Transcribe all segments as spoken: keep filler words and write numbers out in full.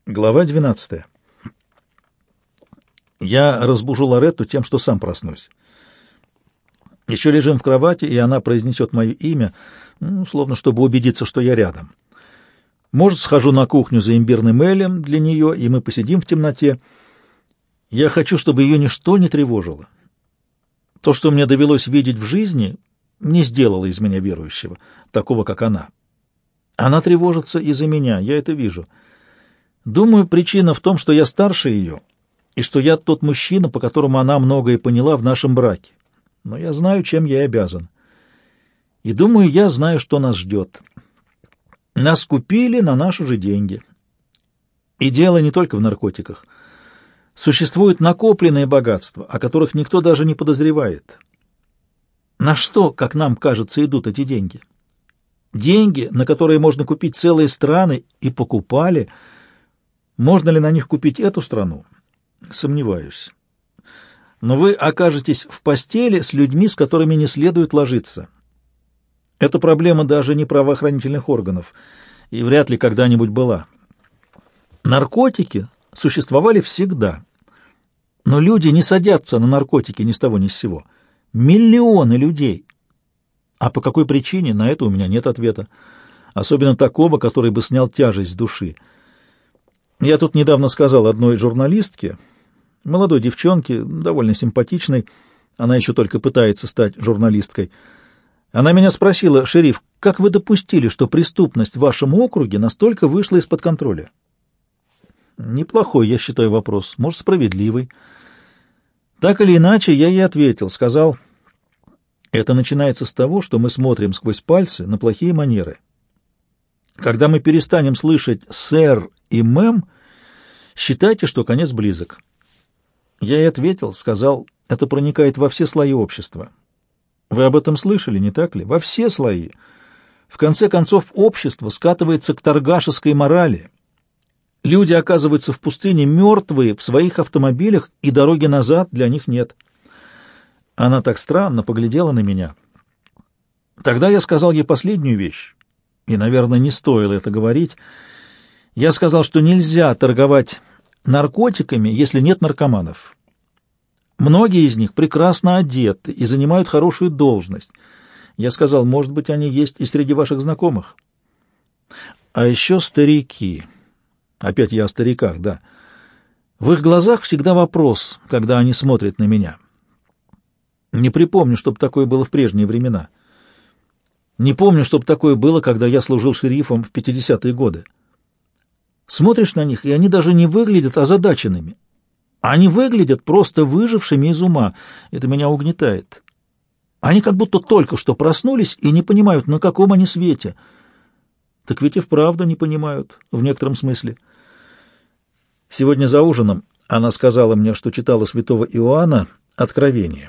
Глава двенадцатая. Я разбужу Лоретту тем, что сам проснусь. Еще лежим в кровати, и она произнесет мое имя, ну, словно чтобы убедиться, что я рядом. Может, схожу на кухню за имбирным элем для нее, и мы посидим в темноте. Я хочу, чтобы ее ничто не тревожило. То, что мне довелось видеть в жизни, не сделало из меня верующего, такого, как она. Она тревожится из-за меня, я это вижу. Думаю, причина в том, что я старше ее, и что я тот мужчина, по которому она многое поняла в нашем браке. Но я знаю, чем я обязан. И думаю, я знаю, что нас ждет. Нас купили на наши же деньги. И дело не только в наркотиках. Существует накопленное богатство, о которых никто даже не подозревает. На что, как нам кажется, идут эти деньги? Деньги, на которые можно купить целые страны, и покупали. Можно ли на них купить эту страну? Сомневаюсь. Но вы окажетесь в постели с людьми, с которыми не следует ложиться. Это проблема даже не правоохранительных органов, и вряд ли когда-нибудь была. Наркотики существовали всегда, но люди не садятся на наркотики ни с того ни с сего. Миллионы людей. А по какой причине, на это у меня нет ответа. Особенно такого, который бы снял тяжесть с души. Я тут недавно сказал одной журналистке, молодой девчонке, довольно симпатичной, она еще только пытается стать журналисткой. Она меня спросила: «Шериф, как вы допустили, что преступность в вашем округе настолько вышла из-под контроля?» Неплохой, я считаю, вопрос, может, справедливый. Так или иначе, я ей ответил, сказал: это начинается с того, что мы смотрим сквозь пальцы на плохие манеры. Когда мы перестанем слышать «сэр» и «мэм», считайте, что конец близок. Я ей ответил, сказал: это проникает во все слои общества. Вы об этом слышали, не так ли? Во все слои. В конце концов, общество скатывается к торгашеской морали. Люди оказываются в пустыне мертвые в своих автомобилях, и дороги назад для них нет. Она так странно поглядела на меня. Тогда я сказал ей последнюю вещь, и, наверное, не стоило это говорить. Я сказал, что нельзя торговать наркотиками, если нет наркоманов. Многие из них прекрасно одеты и занимают хорошую должность. Я сказал, может быть, они есть и среди ваших знакомых. А еще старики. Опять я о стариках, да. В их глазах всегда вопрос, когда они смотрят на меня. Не припомню, чтобы такое было в прежние времена. Не помню, чтобы такое было, когда я служил шерифом в пятидесятые годы. Смотришь на них, и они даже не выглядят озадаченными. Они выглядят просто выжившими из ума. Это меня угнетает. Они как будто только что проснулись и не понимают, на каком они свете. Так ведь и вправду не понимают, в некотором смысле. Сегодня за ужином она сказала мне, что читала святого Иоанна «Откровение».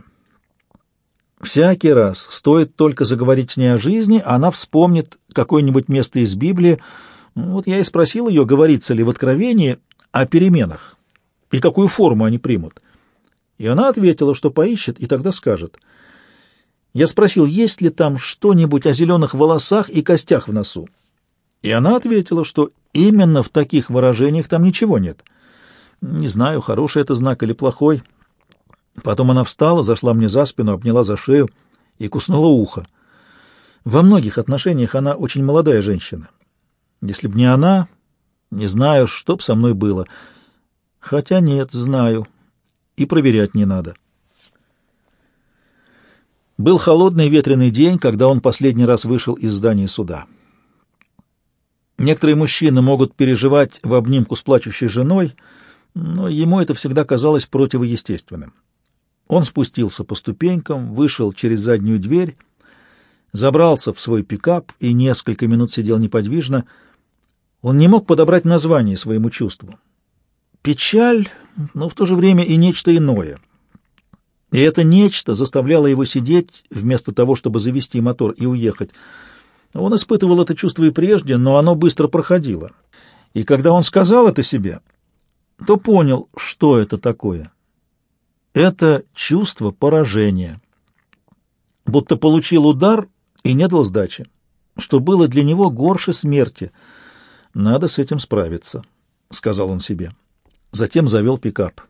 Всякий раз стоит только заговорить с ней о жизни, она вспомнит какое-нибудь место из Библии. Вот я и спросил ее, говорится ли в Откровении о переменах и какую форму они примут. И она ответила, что поищет и тогда скажет. Я спросил, есть ли там что-нибудь о зеленых волосах и костях в носу. И она ответила, что именно в таких выражениях там ничего нет. Не знаю, хороший это знак или плохой. Потом она встала, зашла мне за спину, обняла за шею и куснула ухо. Во многих отношениях она очень молодая женщина. Если б не она, не знаю, что б со мной было. Хотя нет, знаю, и проверять не надо. Был холодный ветреный день, когда он последний раз вышел из здания суда. Некоторые мужчины могут переживать в обнимку с плачущей женой, но ему это всегда казалось противоестественным. Он спустился по ступенькам, вышел через заднюю дверь, забрался в свой пикап и несколько минут сидел неподвижно. Он не мог подобрать название своему чувству. Печаль, но в то же время и нечто иное. И это нечто заставляло его сидеть, вместо того, чтобы завести мотор и уехать. Он испытывал это чувство и прежде, но оно быстро проходило. И когда он сказал это себе, то понял, что это такое. Это чувство поражения. Будто получил удар и не дал сдачи, что было для него горше смерти. Надо с этим справиться. сказал он себе. Затем завел пикап.